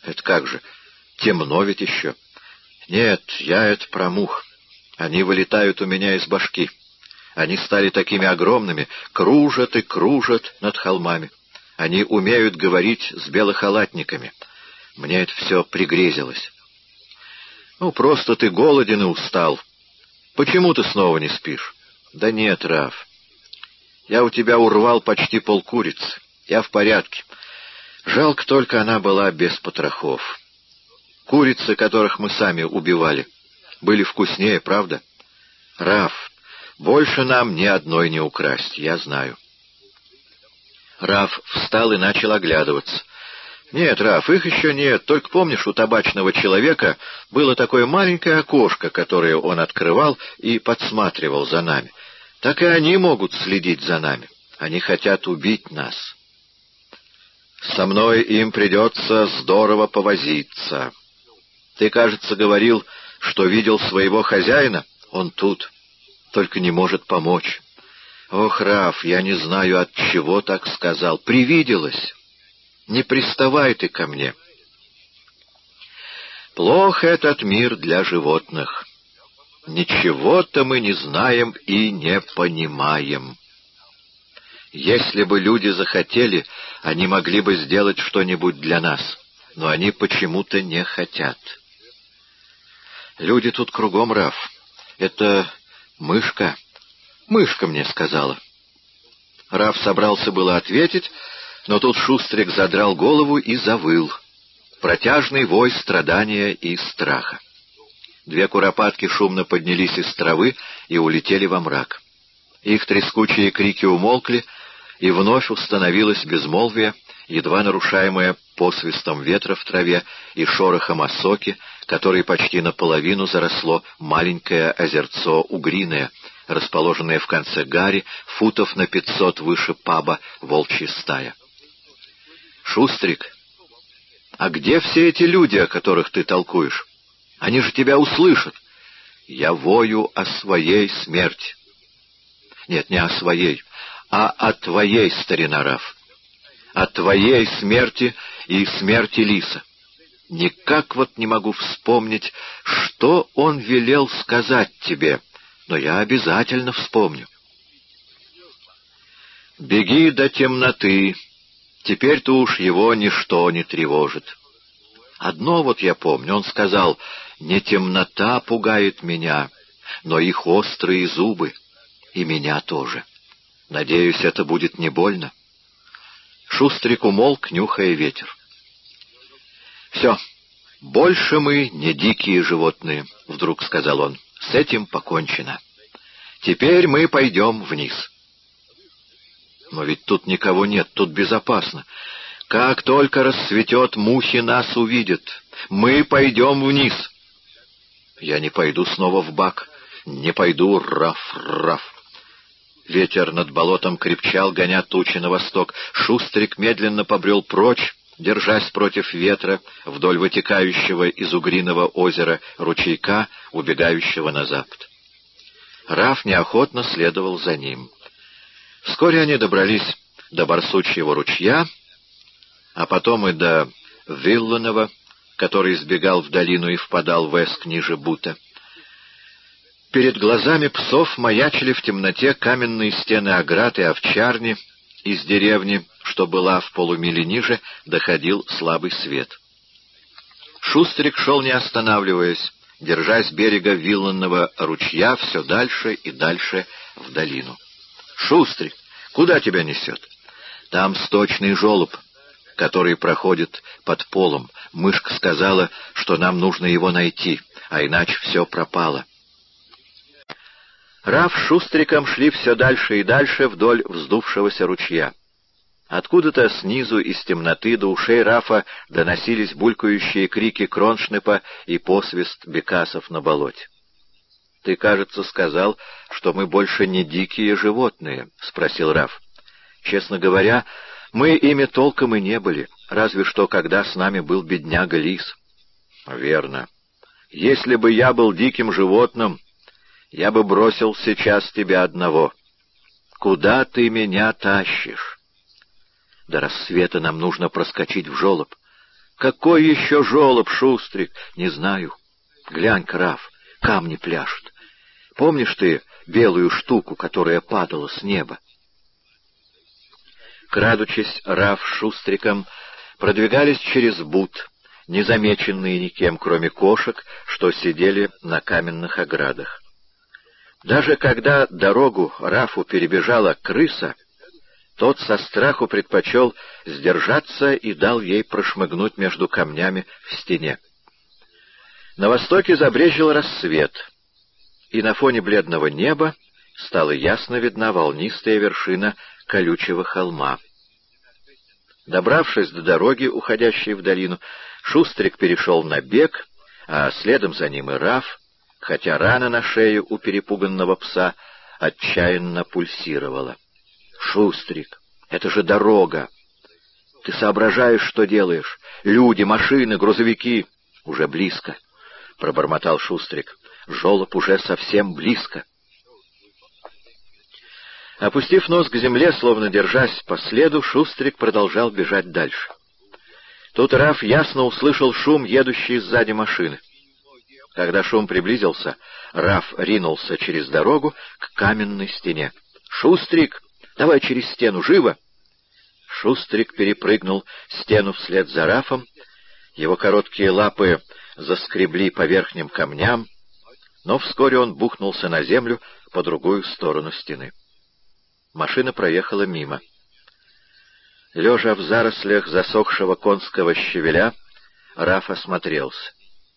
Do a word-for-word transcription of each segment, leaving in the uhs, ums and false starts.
Это как же? Темно ведь еще. Нет, я это про мух. Они вылетают у меня из башки. Они стали такими огромными, кружат и кружат над холмами. Они умеют говорить с белохалатниками. Мне это все пригрезилось. Ну, просто ты голоден и устал. Почему ты снова не спишь? Да нет, Раф. Я у тебя урвал почти полкурицы. Я в порядке. Жалко только, она была без потрохов. Курицы, которых мы сами убивали, были вкуснее, правда? Раф, больше нам ни одной не украсть, я знаю. Раф встал и начал оглядываться. Нет, Раф, их еще нет. Только помнишь, у табачного человека было такое маленькое окошко, которое он открывал и подсматривал за нами. Так и они могут следить за нами. Они хотят убить нас. Со мной им придется здорово повозиться. Ты, кажется, говорил, что видел своего хозяина? Он тут, только не может помочь. Ох, Раф, я не знаю, от чего так сказал. Привиделось. Не приставай ты ко мне. Плох этот мир для животных. Ничего-то мы не знаем и не понимаем. Если бы люди захотели, они могли бы сделать что-нибудь для нас, но они почему-то не хотят. Люди тут кругом, Раф. Это мышка. Мышка мне сказала. Раф собрался было ответить, но тут Шустрик задрал голову и завыл. Протяжный вой страдания и страха. Две куропатки шумно поднялись из травы и улетели во мрак. Их трескучие крики умолкли, и вновь установилось безмолвие, едва нарушаемое посвистом ветра в траве и шорохом осоки, которой почти наполовину заросло маленькое озерцо Угриное, расположенное в конце гари, футов на пятьсот выше паба «Волчья стая». «Шустрик, а где все эти люди, о которых ты толкуешь? Они же тебя услышат. Я вою о своей смерти». «Нет, не о своей, а о твоей, старина Раф. О твоей смерти и смерти Лиса. Никак вот не могу вспомнить, что он велел сказать тебе, но я обязательно вспомню». «Беги до темноты. Теперь-то уж его ничто не тревожит. Одно вот я помню, он сказал: не темнота пугает меня, но их острые зубы, и меня тоже. Надеюсь, это будет не больно». Шустрик умолк, нюхая ветер. «Все, больше мы не дикие животные», — вдруг сказал он. «С этим покончено. Теперь мы пойдем вниз». «Но ведь тут никого нет, тут безопасно. Как только рассветет, мухи нас увидят. Мы пойдем вниз». «Я не пойду снова в бак. Не пойду, Раф-Раф». Ветер над болотом крепчал, гоня тучи на восток. Шустрик медленно побрел прочь, держась против ветра, вдоль вытекающего из Угриного озера ручейка, убегающего на запад. Раф неохотно следовал за ним. Вскоре они добрались до Барсучьего ручья, а потом и до Вилланова, который сбегал в долину и впадал в эск ниже Бута. Перед глазами псов маячили в темноте каменные стены оград и овчарни. Из деревни, что была в полумиле ниже, доходил слабый свет. Шустрик шел не останавливаясь, держась берега Вилланного ручья все дальше и дальше в долину. «Шустрик, куда тебя несет?» «Там сточный желоб, который проходит под полом. Мышка сказала, что нам нужно его найти, а иначе все пропало». Раф с Шустриком шли все дальше и дальше вдоль вздувшегося ручья. Откуда-то снизу из темноты до ушей Рафа доносились булькающие крики кроншнепа и посвист бекасов на болоте. «Ты, кажется, сказал, что мы больше не дикие животные?» — спросил Раф. «Честно говоря, мы ими толком и не были, разве что когда с нами был бедняга Лис». «Верно. Если бы я был диким животным, я бы бросил сейчас тебя одного. Куда ты меня тащишь?» «До рассвета нам нужно проскочить в жолоб». Какой еще жолоб, Шустрик? Не знаю. Глянь-ка, Раф, камни пляшут. Помнишь ты белую штуку, которая падала с неба? Крадучись, Раф с Шустриком продвигались через Бут, незамеченные никем, кроме кошек, что сидели на каменных оградах. Даже когда дорогу Рафу перебежала крыса, тот со страху предпочел сдержаться и дал ей прошмыгнуть между камнями в стене. На востоке забрезжил рассвет, и на фоне бледного неба стала ясно видна волнистая вершина колючего холма. Добравшись до дороги, уходящей в долину, Шустрик перешел на бег, а следом за ним и Раф, хотя рана на шее у перепуганного пса отчаянно пульсировала. «Шустрик, это же дорога! Ты соображаешь, что делаешь? Люди, машины, грузовики уже близко!» — пробормотал Шустрик. «Жолоб уже совсем близко!» Опустив нос к земле, словно держась по следу, Шустрик продолжал бежать дальше. Тут Раф ясно услышал шум, едущий сзади машины. Когда шум приблизился, Раф ринулся через дорогу к каменной стене. «Шустрик, давай через стену, живо!» Шустрик перепрыгнул стену вслед за Рафом. Его короткие лапы заскребли по верхним камням, но вскоре он бухнулся на землю по другую сторону стены. Машина проехала мимо. Лежа в зарослях засохшего конского щавеля, Раф осмотрелся.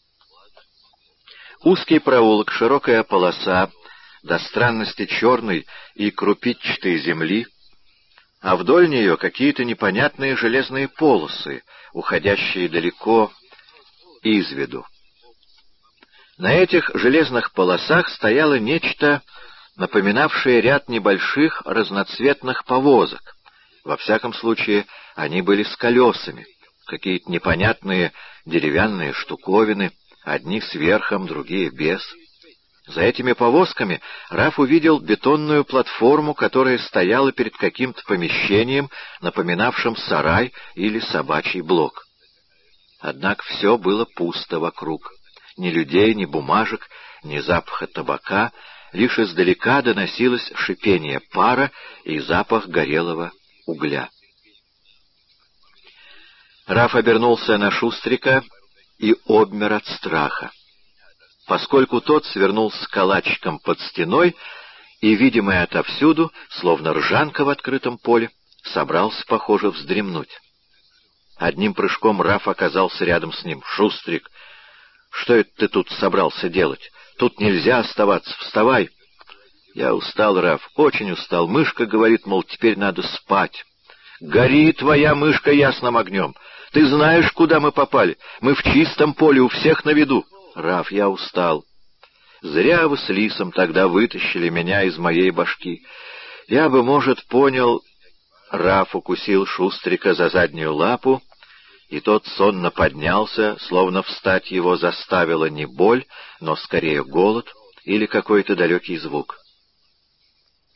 Узкий проулок, широкая полоса, до странности черной и крупичатой земли, а вдоль нее какие-то непонятные железные полосы, уходящие далеко из виду. На этих железных полосах стояло нечто, напоминавшее ряд небольших разноцветных повозок. Во всяком случае, они были с колесами, какие-то непонятные деревянные штуковины, одни с верхом, другие без. За этими повозками Раф увидел бетонную платформу, которая стояла перед каким-то помещением, напоминавшим сарай или собачий блок. Однако все было пусто вокруг. Ни людей, ни бумажек, ни запаха табака. Лишь издалека доносилось шипение пара и запах горелого угля. Раф обернулся на Шустрика и обмер от страха, поскольку тот свернулся калачиком под стеной и, видимый отовсюду, словно ржанка в открытом поле, собрался, похоже, вздремнуть. Одним прыжком Раф оказался рядом с ним. «Шустрик, что это ты тут собрался делать? Тут нельзя оставаться, вставай!» «Я устал, Раф, очень устал. Мышка говорит, мол, теперь надо спать». «Гори твоя мышка ясным огнем! Ты знаешь, куда мы попали? Мы в чистом поле, у всех на виду!» «Раф, я устал. Зря вы с Лисом тогда вытащили меня из моей башки. Я бы, может, понял...» Раф укусил Шустрика за заднюю лапу, и тот сонно поднялся, словно встать его заставила не боль, но скорее голод или какой-то далекий звук.